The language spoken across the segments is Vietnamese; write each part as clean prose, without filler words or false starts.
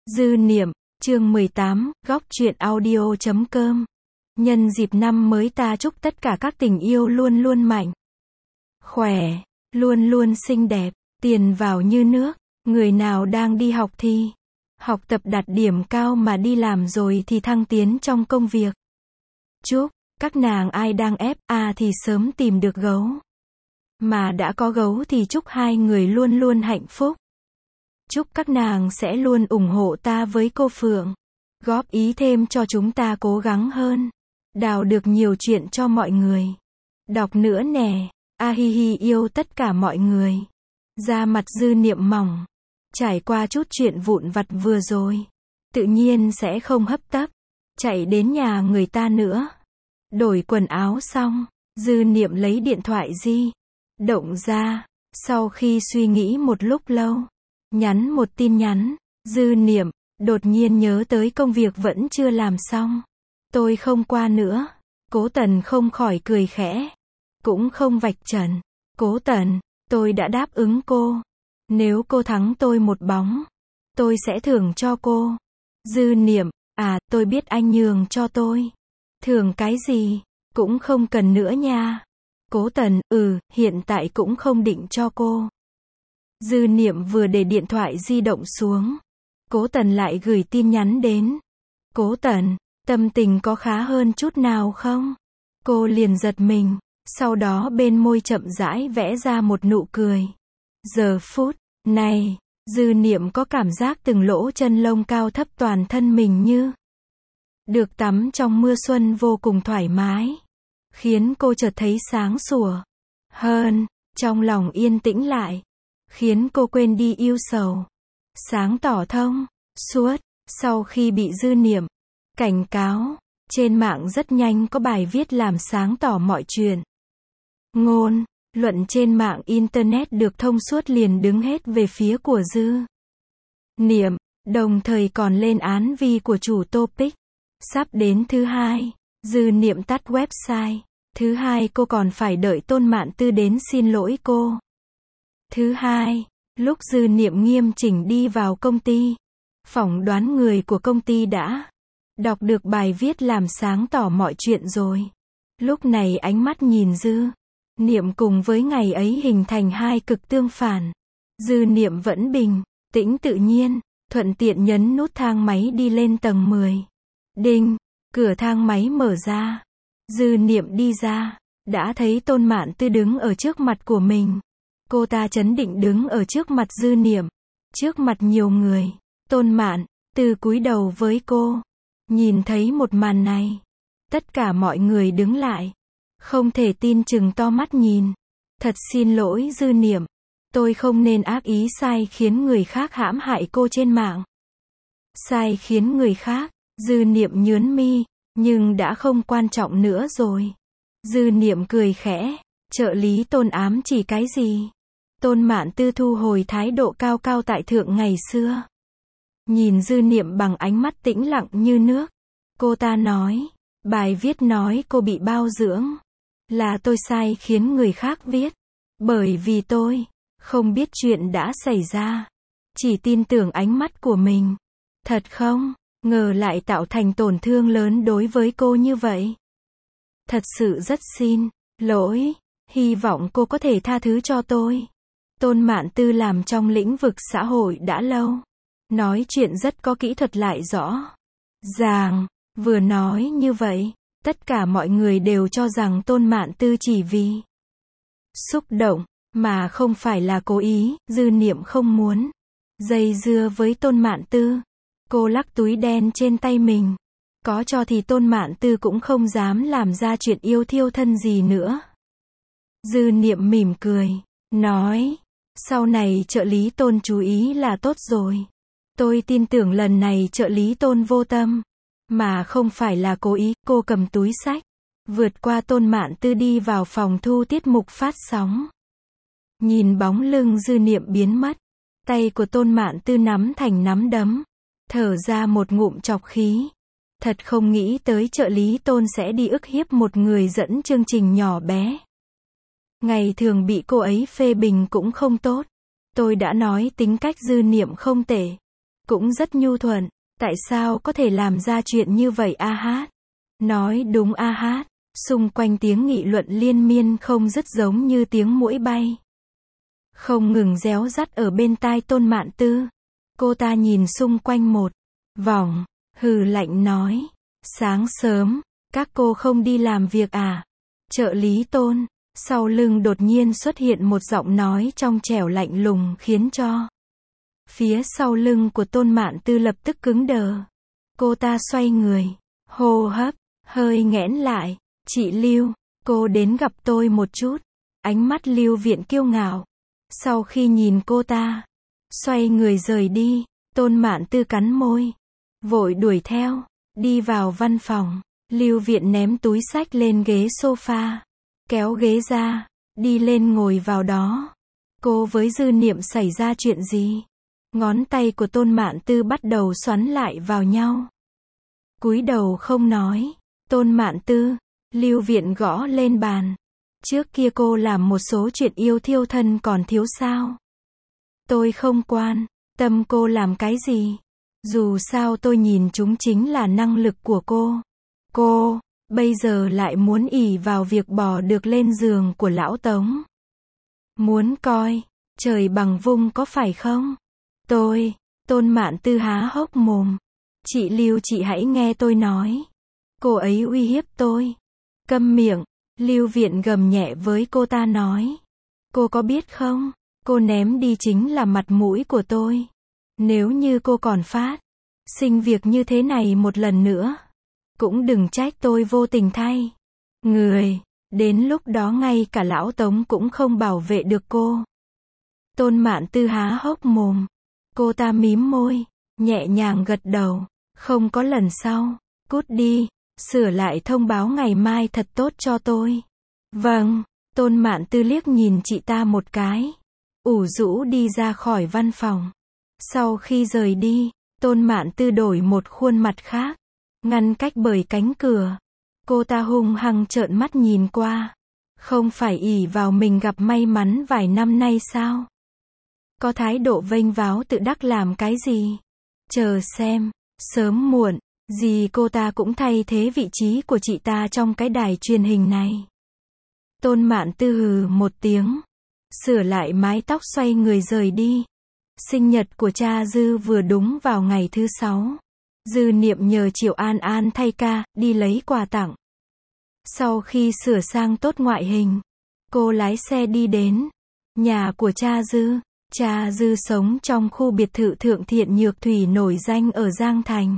Dư niệm, chương 18, góc truyện audio.com. Nhân dịp năm mới ta chúc tất cả các tình yêu luôn luôn mạnh, khỏe, luôn luôn xinh đẹp, tiền vào như nước. Người nào đang đi học thì học tập đạt điểm cao mà đi làm rồi thì thăng tiến trong công việc. Chúc các nàng ai đang FA thì sớm tìm được gấu. Mà đã có gấu thì chúc hai người luôn luôn hạnh phúc. Chúc các nàng sẽ luôn ủng hộ ta với cô Phượng. Góp ý thêm cho chúng ta cố gắng hơn. Đào được nhiều chuyện cho mọi người. Đọc nữa nè. Ahihi yêu tất cả mọi người. Da mặt dư niệm mỏng. Trải qua chút chuyện vụn vặt vừa rồi. Tự nhiên sẽ không hấp tấp. Chạy đến nhà người ta nữa. Đổi quần áo xong. Dư niệm lấy điện thoại di động ra. Sau khi suy nghĩ một lúc lâu. Nhắn một tin nhắn. Dư niệm, đột nhiên nhớ tới công việc vẫn chưa làm xong. Tôi không qua nữa. Cố Tần không khỏi cười khẽ. Cũng không vạch trần. Cố Tần, tôi đã đáp ứng cô. Nếu cô thắng tôi một bóng, tôi sẽ thưởng cho cô. Dư niệm, tôi biết anh nhường cho tôi. Thưởng cái gì? Cũng không cần nữa nha. Cố Tần, hiện tại cũng không định cho cô. Dư niệm vừa để điện thoại di động xuống. Cố Tần lại gửi tin nhắn đến. Cố Tần, tâm tình có khá hơn chút nào không? Cô liền giật mình. Sau đó bên môi chậm rãi vẽ ra một nụ cười. Giờ phút này, dư niệm có cảm giác từng lỗ chân lông cao thấp toàn thân mình như được tắm trong mưa xuân vô cùng thoải mái. Khiến cô chợt thấy sáng sủa hơn, trong lòng yên tĩnh lại. Khiến cô quên đi ưu sầu. Sáng tỏ thông suốt. Sau khi bị dư niệm cảnh cáo, trên mạng rất nhanh có bài viết làm sáng tỏ mọi chuyện. Ngôn luận trên mạng Internet được thông suốt liền đứng hết về phía của dư niệm, đồng thời còn lên án vi của chủ topic. Sắp đến thứ hai, dư niệm tắt website. Thứ hai cô còn phải đợi Tôn Mạn Tư đến xin lỗi cô. Thứ hai, lúc dư niệm nghiêm chỉnh đi vào công ty, phỏng đoán người của công ty đã đọc được bài viết làm sáng tỏ mọi chuyện rồi. Lúc này ánh mắt nhìn dư niệm cùng với ngày ấy hình thành hai cực tương phản. Dư niệm vẫn bình tĩnh tự nhiên, thuận tiện nhấn nút thang máy đi lên tầng 10. Đinh, cửa thang máy mở ra. Dư niệm đi ra, đã thấy Tôn Mạn Tư đứng ở trước mặt của mình. Cô ta trấn định đứng ở trước mặt dư niệm. Trước mặt nhiều người, Tôn Mạn Tư cúi đầu với cô. Nhìn thấy một màn này, tất cả mọi người đứng lại. Không thể tin chừng to mắt nhìn. Thật xin lỗi dư niệm. Tôi không nên ác ý sai khiến người khác hãm hại cô trên mạng. Sai khiến người khác, dư niệm nhướng mi, nhưng đã không quan trọng nữa rồi. Dư niệm cười khẽ, trợ lý Tôn ám chỉ cái gì? Tôn Mạn Tư thu hồi thái độ cao cao tại thượng ngày xưa. Nhìn dư niệm bằng ánh mắt tĩnh lặng như nước. Cô ta nói, bài viết nói cô bị bao dưỡng. Là tôi sai khiến người khác viết. Bởi vì tôi không biết chuyện đã xảy ra. Chỉ tin tưởng ánh mắt của mình. Thật không ngờ lại tạo thành tổn thương lớn đối với cô như vậy. Thật sự rất xin lỗi. Hy vọng cô có thể tha thứ cho tôi. Tôn Mạn Tư làm trong lĩnh vực xã hội đã lâu. Nói chuyện rất có kỹ thuật lại rõ ràng. Vừa nói như vậy, tất cả mọi người đều cho rằng Tôn Mạn Tư chỉ vì xúc động, mà không phải là cố ý. Dư niệm không muốn dây dưa với Tôn Mạn Tư. Cô lắc túi đen trên tay mình. Có cho thì Tôn Mạn Tư cũng không dám làm ra chuyện yêu thiêu thân gì nữa. Dư niệm mỉm cười, nói, sau này trợ lý Tôn chú ý là tốt rồi. Tôi tin tưởng lần này trợ lý Tôn vô tâm, mà không phải là cố ý. Cô cầm túi xách, vượt qua Tôn Mạn Tư đi vào phòng thu tiết mục phát sóng. Nhìn bóng lưng dư niệm biến mất, tay của Tôn Mạn Tư nắm thành nắm đấm, thở ra một ngụm trọc khí. Thật không nghĩ tới trợ lý Tôn sẽ đi ức hiếp một người dẫn chương trình nhỏ bé. Ngày thường bị cô ấy phê bình cũng không tốt. Tôi đã nói tính cách dư niệm không tệ. cũng rất nhu thuận, tại sao có thể làm ra chuyện như vậy a hát? Nói đúng a hát. Xung quanh tiếng nghị luận liên miên không dứt giống như tiếng muỗi bay. Không ngừng réo rắt ở bên tai Tôn Mạn Tư. Cô ta nhìn xung quanh một vòng, hừ lạnh nói. Sáng sớm, các cô không đi làm việc à? Trợ lý Tôn, sau lưng đột nhiên xuất hiện một giọng nói trong trẻo lạnh lùng khiến cho phía sau lưng của Tôn Mạn Tư lập tức cứng đờ. Cô ta xoay người, hô hấp hơi nghẽn lại. Chị Lưu, cô đến gặp tôi một chút. Ánh mắt Lưu Viện kiêu ngạo. Sau khi nhìn cô ta, xoay người rời đi, Tôn Mạn Tư cắn môi, vội đuổi theo, đi vào văn phòng. Lưu Viện ném túi xách lên ghế sofa, kéo ghế ra, đi lên ngồi vào đó. Cô với Dư Niệm xảy ra chuyện gì? Ngón tay của Tôn Mạn Tư bắt đầu xoắn lại vào nhau. Cúi đầu không nói. Tôn Mạn Tư, Lưu Viện gõ lên bàn. Trước kia cô làm một số chuyện yêu thiêu thân còn thiếu sao? Tôi không quan tâm cô làm cái gì. Dù sao tôi nhìn chúng chính là năng lực của cô. Cô, bây giờ lại muốn ỷ vào việc bỏ được lên giường của lão Tống. Muốn coi trời bằng vung có phải không? Tôn Mạn Tư há hốc mồm. Chị Lưu, chị hãy nghe tôi nói. Cô ấy uy hiếp tôi. Câm miệng, Lưu Viện gầm nhẹ với cô ta nói. Cô có biết không, cô ném đi chính là mặt mũi của tôi. Nếu như cô còn phát sinh việc như thế này một lần nữa, cũng đừng trách tôi vô tình thay người. Đến lúc đó ngay cả lão Tống cũng không bảo vệ được cô. Tôn Mạn Tư há hốc mồm. Cô ta mím môi, nhẹ nhàng gật đầu. Không có lần sau. Cút đi, sửa lại thông báo ngày mai thật tốt cho tôi. Vâng. Tôn Mạn Tư liếc nhìn chị ta một cái, ủ rũ đi ra khỏi văn phòng. Sau khi rời đi, Tôn Mạn Tư đổi một khuôn mặt khác, ngăn cách bởi cánh cửa. Cô ta hung hăng trợn mắt nhìn qua. Không phải ỷ vào mình gặp may mắn vài năm nay sao? Có thái độ vênh váo tự đắc làm cái gì? Chờ xem, sớm muộn gì cô ta cũng thay thế vị trí của chị ta trong cái đài truyền hình này. Tôn Mạn Tư hừ một tiếng, sửa lại mái tóc xoay người rời đi. Sinh nhật của cha Dư vừa đúng vào ngày thứ 6. Dư Niệm nhờ Triệu An An thay ca, đi lấy quà tặng. Sau khi sửa sang tốt ngoại hình, cô lái xe đi đến nhà của cha Dư. Cha Dư sống trong khu biệt thự Thượng Thiện Nhược Thủy nổi danh ở Giang Thành.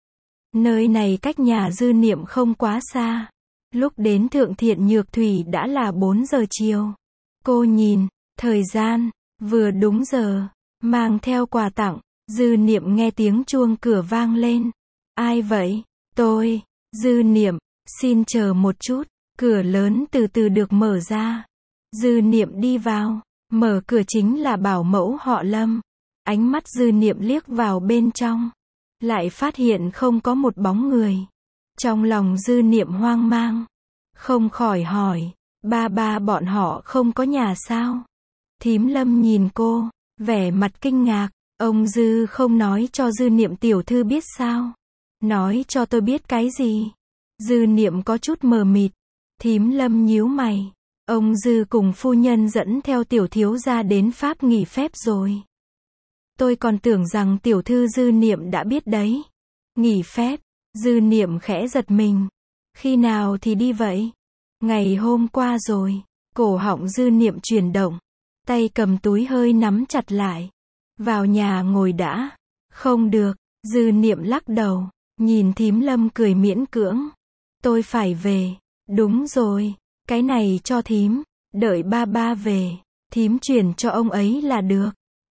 Nơi này cách nhà Dư Niệm không quá xa. Lúc đến Thượng Thiện Nhược Thủy đã là 4 giờ chiều. Cô nhìn, thời gian, vừa đúng giờ, mang theo quà tặng. Dư Niệm nghe tiếng chuông cửa vang lên. Ai vậy? Tôi. Dư Niệm, xin chờ một chút. Cửa lớn từ từ được mở ra. Dư Niệm đi vào. Mở cửa chính là bảo mẫu họ Lâm. Ánh mắt Dư Niệm liếc vào bên trong, lại phát hiện không có một bóng người. Trong lòng Dư Niệm hoang mang, không khỏi hỏi, ba bọn họ không có nhà sao? Thím Lâm nhìn cô, vẻ mặt kinh ngạc. Ông Dư không nói cho Dư Niệm tiểu thư biết sao? Nói cho tôi biết cái gì? Dư Niệm có chút mờ mịt. Thím Lâm nhíu mày. Ông Dư cùng phu nhân dẫn theo tiểu thiếu gia đến Pháp nghỉ phép rồi. Tôi còn tưởng rằng tiểu thư Dư Niệm đã biết đấy. Nghỉ phép? Dư Niệm khẽ giật mình. Khi nào thì đi vậy? Ngày hôm qua rồi. Cổ họng Dư Niệm chuyển động. Tay cầm túi hơi nắm chặt lại. Vào nhà ngồi đã. Không được. Dư Niệm lắc đầu. Nhìn thím Lâm cười miễn cưỡng. Tôi phải về. Đúng rồi. Cái này cho thím. Đợi ba về. Thím chuyển cho ông ấy là được.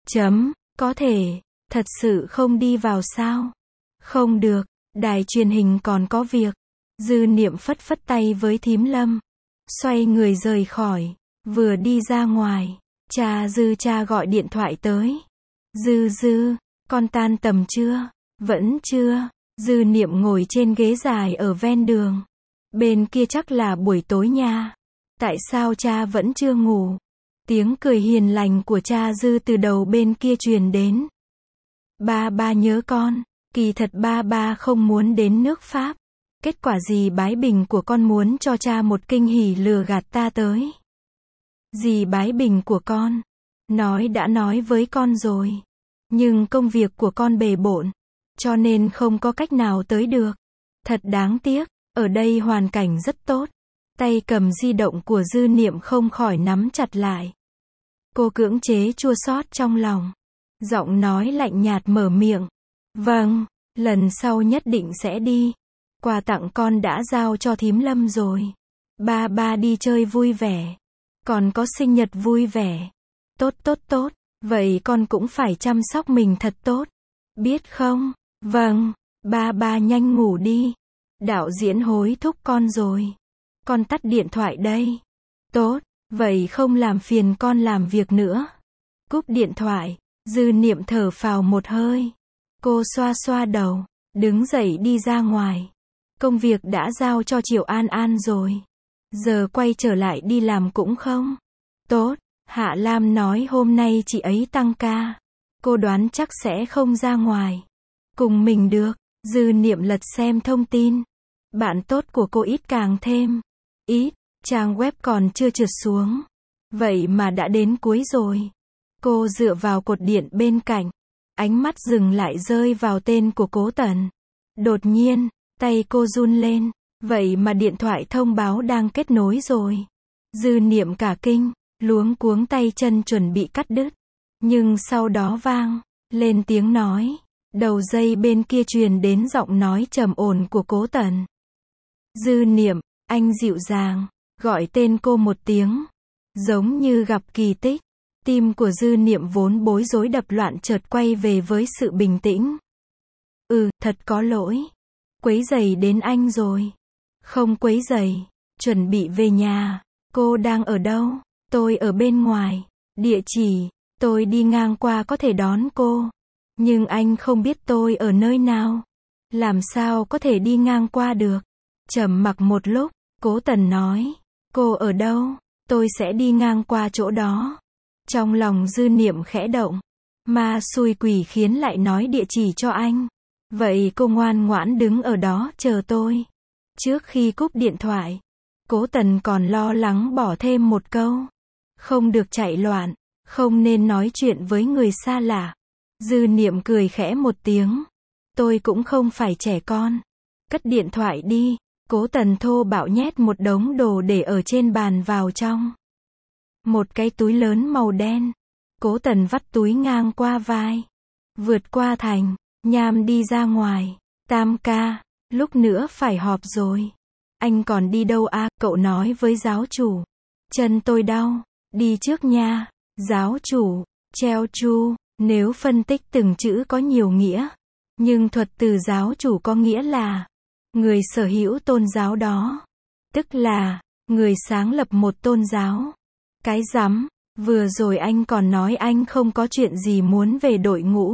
Có thể. Thật sự không đi vào sao? Không được. Đài truyền hình còn có việc. Dư Niệm phất phất tay với thím Lâm. Xoay người rời khỏi. Vừa đi ra ngoài. Cha gọi điện thoại tới. Dư, con tan tầm chưa? Vẫn chưa. Dư Niệm ngồi trên ghế dài ở ven đường. Bên kia chắc là buổi tối nha. Tại sao cha vẫn chưa ngủ? Tiếng cười hiền lành của cha Dư từ đầu bên kia truyền đến. Ba ba nhớ con. Kỳ thật ba ba không muốn đến nước Pháp. Kết quả dì bái bình của con muốn cho cha một kinh hỉ lừa gạt ta tới. Dì bái bình của con. Nói đã nói với con rồi. Nhưng công việc của con bề bộn. Cho nên không có cách nào tới được. Thật đáng tiếc. Ở đây hoàn cảnh rất tốt. Tay cầm di động của Dư Niệm không khỏi nắm chặt lại. Cô cưỡng chế chua xót trong lòng. Giọng nói lạnh nhạt mở miệng. Vâng, lần sau nhất định sẽ đi. Quà tặng con đã giao cho thím Lâm rồi. Ba ba đi chơi vui vẻ. Còn có sinh nhật vui vẻ. Tốt tốt tốt, vậy con cũng phải chăm sóc mình thật tốt. Biết không? Vâng, ba ba nhanh ngủ đi. Đạo diễn hối thúc con rồi. Con tắt điện thoại đây. Tốt, vậy không làm phiền con làm việc nữa. Cúp điện thoại, Dư Niệm thở phào một hơi. Cô xoa xoa đầu, đứng dậy đi ra ngoài. Công việc đã giao cho Triệu An An rồi. Giờ quay trở lại đi làm cũng không. Tốt, Hạ Lam nói hôm nay chị ấy tăng ca. Cô đoán chắc sẽ không ra ngoài. Cùng mình được. Dư Niệm lật xem thông tin. Bạn tốt của cô ít càng thêm. Ít, trang web còn chưa trượt xuống. Vậy mà đã đến cuối rồi. Cô dựa vào cột điện bên cạnh. Ánh mắt dừng lại rơi vào tên của Cố Tần. Đột nhiên, tay cô run lên. Vậy mà điện thoại thông báo đang kết nối rồi. Dư Niệm cả kinh, luống cuống tay chân chuẩn bị cắt đứt. Nhưng sau đó vang lên tiếng nói. Đầu dây bên kia truyền đến giọng nói trầm ổn của Cố Tần. Dư Niệm, anh dịu dàng, gọi tên cô một tiếng. Giống như gặp kỳ tích. Tim của Dư Niệm vốn bối rối đập loạn chợt quay về với sự bình tĩnh. Thật có lỗi. Quấy rầy đến anh rồi. Không quấy rầy, chuẩn bị về nhà. Cô đang ở đâu? Tôi ở bên ngoài. Địa chỉ, tôi đi ngang qua có thể đón cô. Nhưng anh không biết tôi ở nơi nào. Làm sao có thể đi ngang qua được? Trầm mặc một lúc, Cố Tần nói. Cô ở đâu? Tôi sẽ đi ngang qua chỗ đó. Trong lòng Dư Niệm khẽ động. Ma xui quỷ khiến lại nói địa chỉ cho anh. Vậy cô ngoan ngoãn đứng ở đó chờ tôi. Trước khi cúp điện thoại, Cố Tần còn lo lắng bỏ thêm một câu. Không được chạy loạn, không nên nói chuyện với người xa lạ. Dư Niệm cười khẽ một tiếng. Tôi cũng không phải trẻ con. Cất điện thoại đi. Cố Tần thô bạo nhét một đống đồ để ở trên bàn vào trong. Một cái túi lớn màu đen. Cố Tần vắt túi ngang qua vai. Vượt qua thành, Nham đi ra ngoài. Tam ca, lúc nữa phải họp rồi. Anh còn đi đâu à? Cậu nói với giáo chủ. Chân tôi đau, đi trước nha. Giáo chủ, treo chu, nếu phân tích từng chữ có nhiều nghĩa. Nhưng thuật từ giáo chủ có nghĩa là người sở hữu tôn giáo đó. Tức là người sáng lập một tôn giáo. Cái rắm, vừa rồi anh còn nói anh không có chuyện gì muốn về đội ngũ.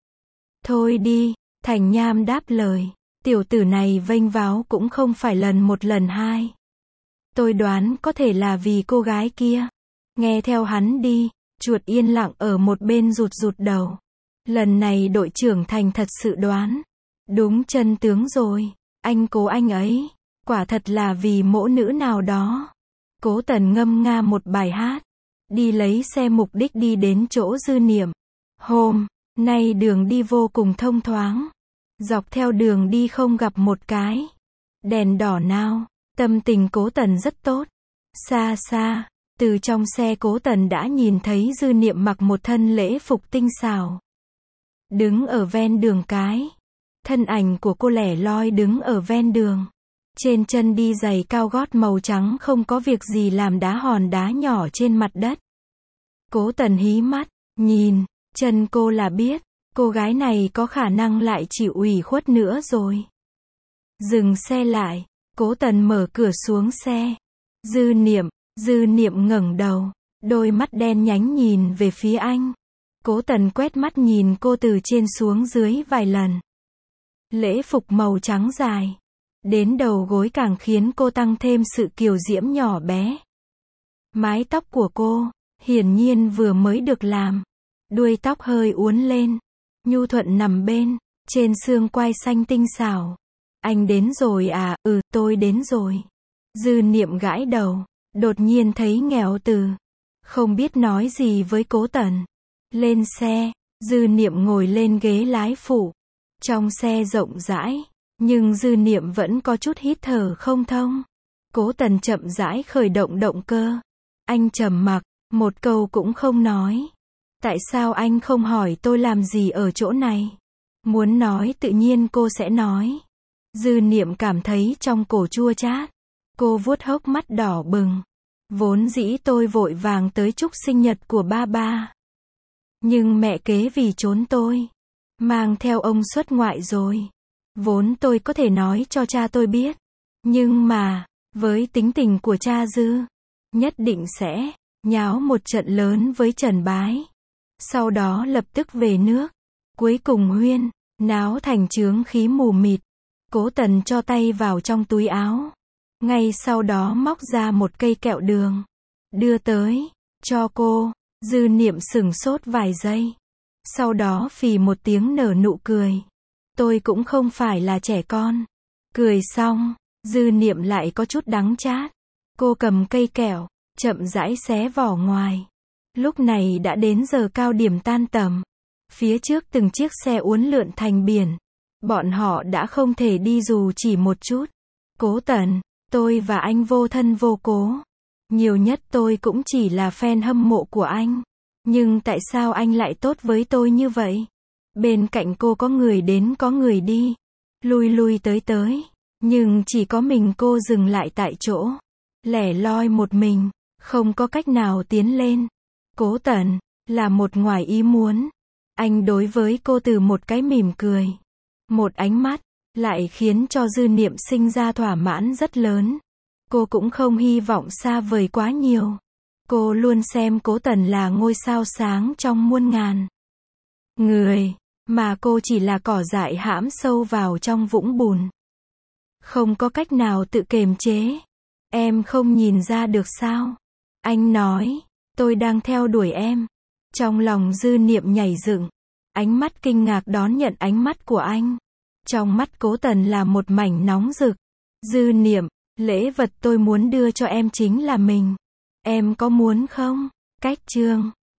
Thôi đi, Thành Nham đáp lời. Tiểu tử này vênh váo cũng không phải lần một lần hai. Tôi đoán có thể là vì cô gái kia. Nghe theo hắn đi. Chuột yên lặng ở một bên rụt rụt đầu. Lần này đội trưởng Thành thật sự đoán. Đúng chân tướng rồi. Anh Cố anh ấy. Quả thật là vì mẫu nữ nào đó. Cố Tần ngâm nga một bài hát. Đi lấy xe mục đích đi đến chỗ Dư Niệm. Hôm nay đường đi vô cùng thông thoáng. Dọc theo đường đi không gặp một cái đèn đỏ nào. Tâm tình Cố Tần rất tốt. Xa xa, từ trong xe Cố Tần đã nhìn thấy Dư Niệm mặc một thân lễ phục tinh xảo. Đứng ở ven đường cái. Thân ảnh của cô lẻ loi đứng ở ven đường. Trên chân đi giày cao gót màu trắng không có việc gì làm đá hòn đá nhỏ trên mặt đất. Cố Tần hí mắt, nhìn, chân cô là biết, cô gái này có khả năng lại chịu ủy khuất nữa rồi. Dừng xe lại, Cố Tần mở cửa xuống xe. Dư Niệm ngẩng đầu, đôi mắt đen nhánh nhìn về phía anh. Cố Tần quét mắt nhìn cô từ trên xuống dưới vài lần. Lễ phục màu trắng dài. Đến đầu gối càng khiến cô tăng thêm sự kiều diễm nhỏ bé. Mái tóc của cô, hiển nhiên vừa mới được làm. Đuôi tóc hơi uốn lên. nhu thuận nằm bên, trên xương quai xanh tinh xảo. Anh đến rồi à, tôi đến rồi. Dư Niệm gãi đầu, đột nhiên thấy nghèo từ. Không biết nói gì với Cố Tần. Lên xe, Dư Niệm ngồi lên ghế lái phụ. Trong xe rộng rãi, nhưng Dư Niệm vẫn có chút hít thở không thông. Cố Tần chậm rãi khởi động động cơ. Anh trầm mặc, một câu cũng không nói. Tại sao anh không hỏi tôi làm gì ở chỗ này? Muốn nói tự nhiên cô sẽ nói. Dư Niệm cảm thấy trong cổ chua chát. Cô vuốt hốc mắt đỏ bừng. Vốn dĩ tôi vội vàng tới chúc sinh nhật của ba. Nhưng mẹ kế vì trốn tôi, mang theo ông xuất ngoại rồi. Vốn tôi có thể nói cho cha tôi biết. Nhưng mà, với tính tình của cha Dư, nhất định sẽ nháo một trận lớn với Trần Bái. Sau đó lập tức về nước. Cuối cùng huyên náo thành chướng khí mù mịt. Cố Tần cho tay vào trong túi áo. Ngay sau đó móc ra một cây kẹo đường. Đưa tới, cho cô. Dư Niệm sửng sốt vài giây. Sau đó phì một tiếng nở nụ cười. Tôi cũng không phải là trẻ con. Cười xong, Dư Niệm lại có chút đắng chát. Cô cầm cây kẹo, chậm rãi xé vỏ ngoài. Lúc này đã đến giờ cao điểm tan tầm. Phía trước từng chiếc xe uốn lượn thành biển. Bọn họ đã không thể đi dù chỉ một chút. Cố Tần, tôi và anh vô thân vô cố. Nhiều nhất tôi cũng chỉ là fan hâm mộ của anh. Nhưng tại sao anh lại tốt với tôi như vậy? Bên cạnh cô có người đến có người đi. Lui lui tới tới. Nhưng chỉ có mình cô dừng lại tại chỗ. Lẻ loi một mình. Không có cách nào tiến lên. Cố Tần, là một ngoài ý muốn. Anh đối với cô từ một cái mỉm cười. Một ánh mắt, lại khiến cho Dư Niệm sinh ra thỏa mãn rất lớn. Cô cũng không hy vọng xa vời quá nhiều. Cô luôn xem Cố Tần là ngôi sao sáng trong muôn ngàn người, mà cô chỉ là cỏ dại hãm sâu vào trong vũng bùn. Không có cách nào tự kiềm chế. Em không nhìn ra được sao? Anh nói, tôi đang theo đuổi em. Trong lòng Dư Niệm nhảy dựng. Ánh mắt kinh ngạc đón nhận ánh mắt của anh. Trong mắt Cố Tần là một mảnh nóng rực. Dư Niệm, lễ vật tôi muốn đưa cho em chính là mình. Em có muốn không? Cách chương